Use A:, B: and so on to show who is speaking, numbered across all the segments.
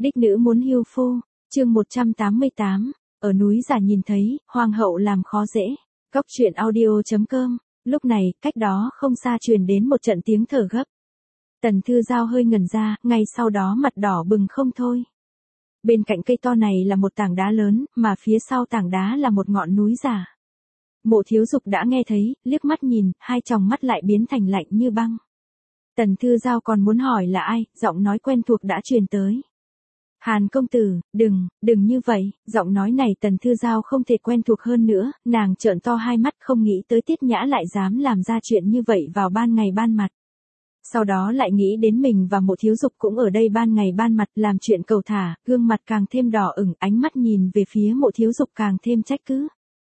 A: Đích nữ muốn hưu phu, chương 188, ở núi giả nhìn thấy, hoàng hậu làm khó dễ. Góc truyện audio.com, lúc này, cách đó không xa truyền đến một trận tiếng thở gấp. Tần Thư Giao hơi ngẩn ra, ngay sau đó mặt đỏ bừng không thôi. Bên cạnh cây to này là một tảng đá lớn, mà phía sau tảng đá là một ngọn núi giả. Mộ Thiếu Dục đã nghe thấy, liếc mắt nhìn, hai tròng mắt lại biến thành lạnh như băng. Tần Thư Giao còn muốn hỏi là ai, giọng nói quen thuộc đã truyền tới. Hàn công tử, đừng như vậy, giọng nói này Tần Thư Giao không thể quen thuộc hơn nữa, nàng trợn to hai mắt không nghĩ tới Tiết Nhã lại dám làm ra chuyện như vậy vào ban ngày ban mặt. Sau đó lại nghĩ đến mình và Mộ Thiếu Dục cũng ở đây ban ngày ban mặt làm chuyện cầu thả, gương mặt càng thêm đỏ ửng, ánh mắt nhìn về phía Mộ Thiếu Dục càng thêm trách cứ.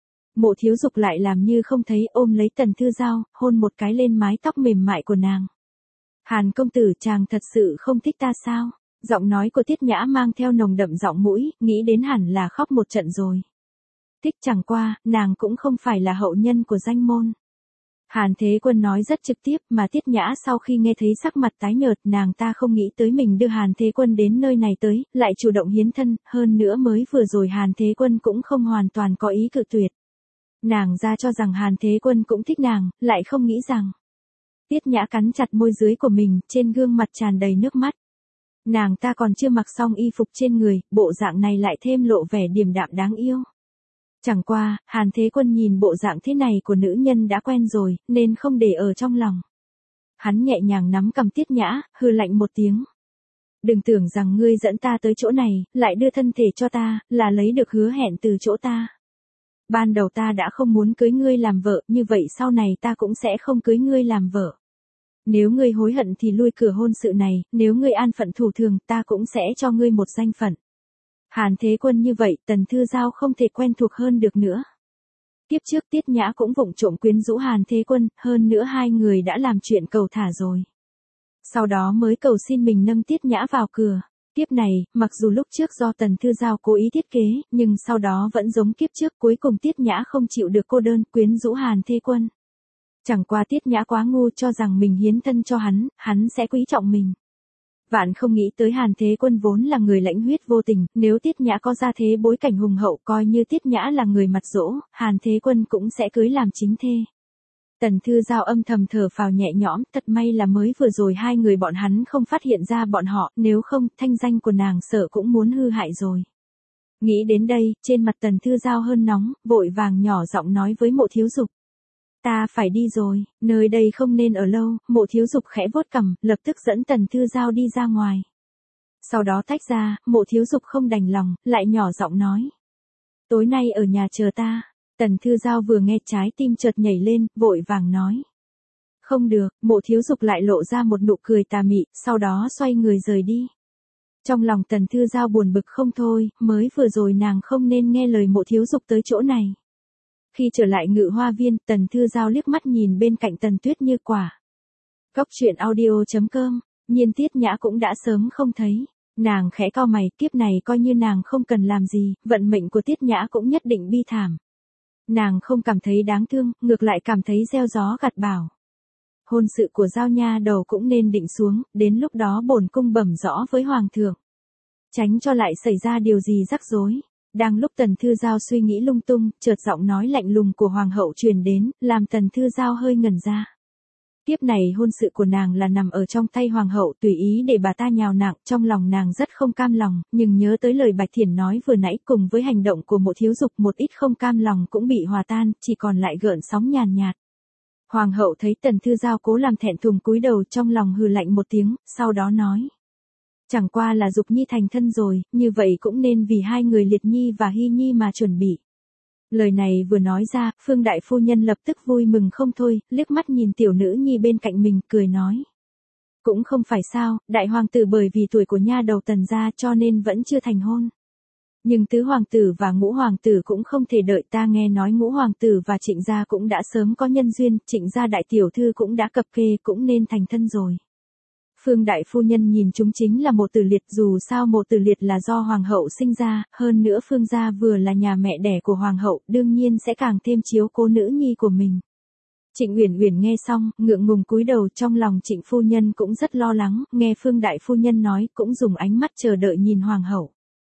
A: Mộ Thiếu Dục lại làm như không thấy, ôm lấy Tần Thư Giao, hôn một cái lên mái tóc mềm mại của nàng. Hàn công tử, chàng thật sự không thích ta sao? Giọng nói của Tiết Nhã mang theo nồng đậm giọng mũi, nghĩ đến hẳn là khóc một trận rồi. Thích chẳng qua, nàng cũng không phải là hậu nhân của danh môn. Hàn Thế Quân nói rất trực tiếp, mà Tiết Nhã sau khi nghe thấy sắc mặt tái nhợt, nàng ta không nghĩ tới mình đưa Hàn Thế Quân đến nơi này tới, lại chủ động hiến thân, hơn nữa mới vừa rồi Hàn Thế Quân cũng không hoàn toàn có ý cự tuyệt. Nàng ra cho rằng Hàn Thế Quân cũng thích nàng, lại không nghĩ rằng. Tiết Nhã cắn chặt môi dưới của mình, trên gương mặt tràn đầy nước mắt. Nàng ta còn chưa mặc xong y phục trên người, bộ dạng này lại thêm lộ vẻ điềm đạm đáng yêu. Chẳng qua, Hàn Thế Quân nhìn bộ dạng thế này của nữ nhân đã quen rồi, nên không để ở trong lòng. Hắn nhẹ nhàng nắm cầm Tiết Nhã, hừ lạnh một tiếng. Đừng tưởng rằng ngươi dẫn ta tới chỗ này, lại đưa thân thể cho ta, là lấy được hứa hẹn từ chỗ ta. Ban đầu ta đã không muốn cưới ngươi làm vợ, như vậy sau này ta cũng sẽ không cưới ngươi làm vợ. Nếu ngươi hối hận thì lui cửa hôn sự này, nếu ngươi an phận thủ thường, ta cũng sẽ cho ngươi một danh phận. Hàn Thế Quân như vậy, Tần Thư Giao không thể quen thuộc hơn được nữa. Tiếp trước Tiết Nhã cũng vụng trộm quyến rũ Hàn Thế Quân, hơn nữa hai người đã làm chuyện cầu thả rồi. Sau đó mới cầu xin mình nâng Tiết Nhã vào cửa. Kiếp này, mặc dù lúc trước do Tần Thư Giao cố ý thiết kế, nhưng sau đó vẫn giống kiếp trước, cuối cùng Tiết Nhã không chịu được cô đơn, quyến rũ Hàn Thế Quân. Chẳng qua Tiết Nhã quá ngu cho rằng mình hiến thân cho hắn sẽ quý trọng mình. Vạn không nghĩ tới Hàn Thế Quân vốn là người lãnh huyết vô tình, nếu Tiết Nhã có ra thế bối cảnh hùng hậu, coi như Tiết Nhã là người mặt dỗ, Hàn Thế Quân cũng sẽ cưới làm chính thê. Tần Thư Giao âm thầm thở phào nhẹ nhõm, thật may là mới vừa rồi hai người bọn hắn không phát hiện ra bọn họ, nếu không, thanh danh của nàng sợ cũng muốn hư hại rồi. Nghĩ đến đây, trên mặt Tần Thư Giao hơn nóng, vội vàng nhỏ giọng nói với Mộ Thiếu Dục. Ta phải đi rồi, nơi đây không nên ở lâu. Mộ Thiếu Dục khẽ vuốt cằm, lập tức dẫn Tần Thư Giao đi ra ngoài. Sau đó tách ra, Mộ Thiếu Dục không đành lòng, lại nhỏ giọng nói. Tối nay ở nhà chờ ta. Tần Thư Giao vừa nghe trái tim chợt nhảy lên, vội vàng nói. Không được, Mộ Thiếu Dục lại lộ ra một nụ cười tà mị, sau đó xoay người rời đi. Trong lòng Tần Thư Giao buồn bực không thôi, mới vừa rồi nàng không nên nghe lời Mộ Thiếu Dục tới chỗ này. Khi trở lại Ngự Hoa Viên, Tần Thư Giao liếc mắt nhìn bên cạnh Tần Tuyết Như quả. Góc truyện audio.com, Nhiên Tiết Nhã cũng đã sớm không thấy. Nàng khẽ cau mày, kiếp này coi như nàng không cần làm gì, vận mệnh của Tiết Nhã cũng nhất định bi thảm. Nàng không cảm thấy đáng thương, ngược lại cảm thấy gieo gió gặt bão. Hôn sự của Giao nha đầu cũng nên định xuống, đến lúc đó bổn cung bẩm rõ với Hoàng thượng. Tránh cho lại xảy ra điều gì rắc rối. Đang lúc Tần Thư Giao suy nghĩ lung tung, chợt giọng nói lạnh lùng của Hoàng hậu truyền đến, làm Tần Thư Giao hơi ngẩn ra. Tiếp này hôn sự của nàng là nằm ở trong tay Hoàng hậu, tùy ý để bà ta nhào nặng, trong lòng nàng rất không cam lòng, nhưng nhớ tới lời Bạch Thiển nói vừa nãy cùng với hành động của Mộ Thiếu Dục, một ít không cam lòng cũng bị hòa tan, chỉ còn lại gợn sóng nhàn nhạt. Hoàng hậu thấy Tần Thư Giao cố làm thẹn thùng cúi đầu, trong lòng hừ lạnh một tiếng, sau đó nói. Chẳng qua là Dục Nhi thành thân rồi, như vậy cũng nên vì hai người Liệt Nhi và Hy Nhi mà chuẩn bị. Lời này vừa nói ra, Phương đại phu nhân lập tức vui mừng không thôi, liếc mắt nhìn tiểu nữ nhi bên cạnh mình, cười nói. Cũng không phải sao, đại hoàng tử bởi vì tuổi của nha đầu Tần gia cho nên vẫn chưa thành hôn. Nhưng tứ hoàng tử và ngũ hoàng tử cũng không thể đợi, ta nghe nói ngũ hoàng tử và Trịnh gia cũng đã sớm có nhân duyên, Trịnh gia đại tiểu thư cũng đã cập kê, cũng nên thành thân rồi. Phương đại phu nhân nhìn chúng chính là Mộ Tử Liệt, dù sao Mộ Tử Liệt là do hoàng hậu sinh ra, hơn nữa Phương gia vừa là nhà mẹ đẻ của hoàng hậu, đương nhiên sẽ càng thêm chiếu cố nữ nhi của mình. Trịnh Uyển Uyển nghe xong, ngượng ngùng cúi đầu, trong lòng Trịnh phu nhân cũng rất lo lắng, nghe Phương đại phu nhân nói, cũng dùng ánh mắt chờ đợi nhìn hoàng hậu.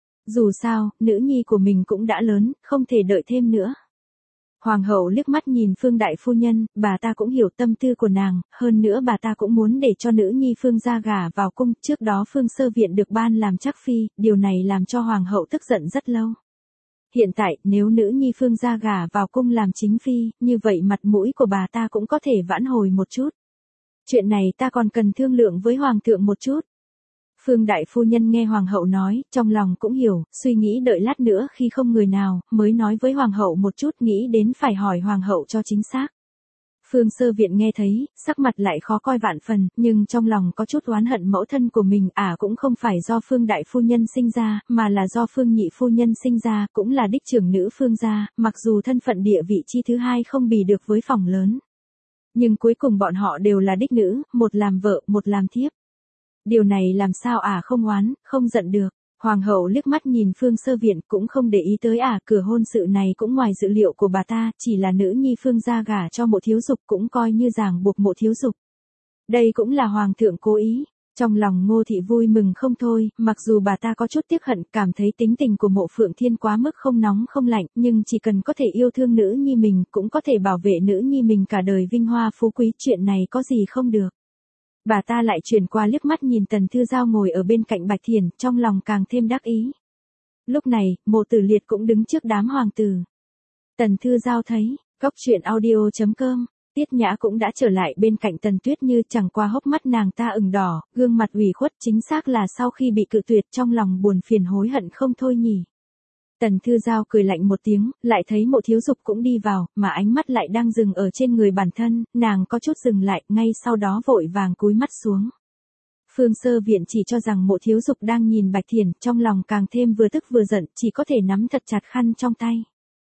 A: Dù sao, nữ nhi của mình cũng đã lớn, không thể đợi thêm nữa. Hoàng hậu liếc mắt nhìn Phương đại phu nhân, bà ta cũng hiểu tâm tư của nàng, hơn nữa bà ta cũng muốn để cho nữ nhi Phương gia gả vào cung, trước đó Phương Sơ Viện được ban làm trắc phi, điều này làm cho hoàng hậu tức giận rất lâu. Hiện tại, nếu nữ nhi Phương gia gả vào cung làm chính phi, như vậy mặt mũi của bà ta cũng có thể vãn hồi một chút. Chuyện này ta còn cần thương lượng với hoàng thượng một chút. Phương đại phu nhân nghe hoàng hậu nói, trong lòng cũng hiểu, suy nghĩ đợi lát nữa khi không người nào, mới nói với hoàng hậu một chút, nghĩ đến phải hỏi hoàng hậu cho chính xác. Phương Sơ Viện nghe thấy, sắc mặt lại khó coi vạn phần, nhưng trong lòng có chút oán hận mẫu thân của mình, cũng không phải do Phương đại phu nhân sinh ra, mà là do Phương nhị phu nhân sinh ra, cũng là đích trưởng nữ Phương gia, mặc dù thân phận địa vị chi thứ hai không bì được với phòng lớn. Nhưng cuối cùng bọn họ đều là đích nữ, một làm vợ, một làm thiếp. Điều này làm sao không oán, không giận được. Hoàng hậu liếc mắt nhìn Phương Sơ Viện cũng không để ý tới cửa hôn sự này cũng ngoài dự liệu của bà ta, chỉ là nữ nhi Phương gia gả cho Mộ Thiếu Dục cũng coi như ràng buộc Mộ Thiếu Dục. Đây cũng là hoàng thượng cố ý. Trong lòng Ngô thị vui mừng không thôi, mặc dù bà ta có chút tiếc hận, cảm thấy tính tình của Mộ Phượng Thiên quá mức không nóng không lạnh, nhưng chỉ cần có thể yêu thương nữ nhi mình, cũng có thể bảo vệ nữ nhi mình cả đời vinh hoa phú quý, chuyện này có gì không được. Bà ta lại chuyển qua liếc mắt nhìn Tần Thư Giao ngồi ở bên cạnh Bạch Thiền, trong lòng càng thêm đắc ý. Lúc này, Mộ Tử Liệt cũng đứng trước đám hoàng tử. Tần Thư Giao thấy, góc truyện audio.com, Tiết Nhã cũng đã trở lại bên cạnh Tần Tuyết Như, chẳng qua hốc mắt nàng ta ửng đỏ, gương mặt ủy khuất, chính xác là sau khi bị cự tuyệt trong lòng buồn phiền hối hận không thôi nhỉ. Tần Thư Giao cười lạnh một tiếng, lại thấy Mộ Thiếu Dục cũng đi vào, mà ánh mắt lại đang dừng ở trên người bản thân, nàng có chút dừng lại, ngay sau đó vội vàng cúi mắt xuống. Phương Sơ Viện chỉ cho rằng Mộ Thiếu Dục đang nhìn Bạch Thiền, trong lòng càng thêm vừa tức vừa giận, chỉ có thể nắm thật chặt khăn trong tay.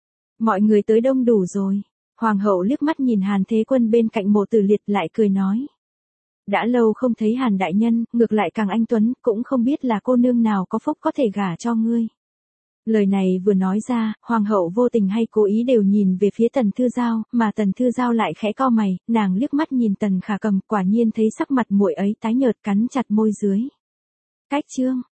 A: Mọi người tới đông đủ rồi. Hoàng hậu liếc mắt nhìn Hàn Thế Quân bên cạnh Mộ Tử Liệt lại cười nói. Đã lâu không thấy Hàn đại nhân, ngược lại càng anh tuấn, cũng không biết là cô nương nào có phúc có thể gả cho ngươi. Lời này vừa nói ra, hoàng hậu vô tình hay cố ý đều nhìn về phía Tần Thư Giao, mà Tần Thư Giao lại khẽ cau mày, nàng liếc mắt nhìn Tần Khả Cầm, quả nhiên thấy sắc mặt muội ấy tái nhợt, cắn chặt môi dưới. Cách chương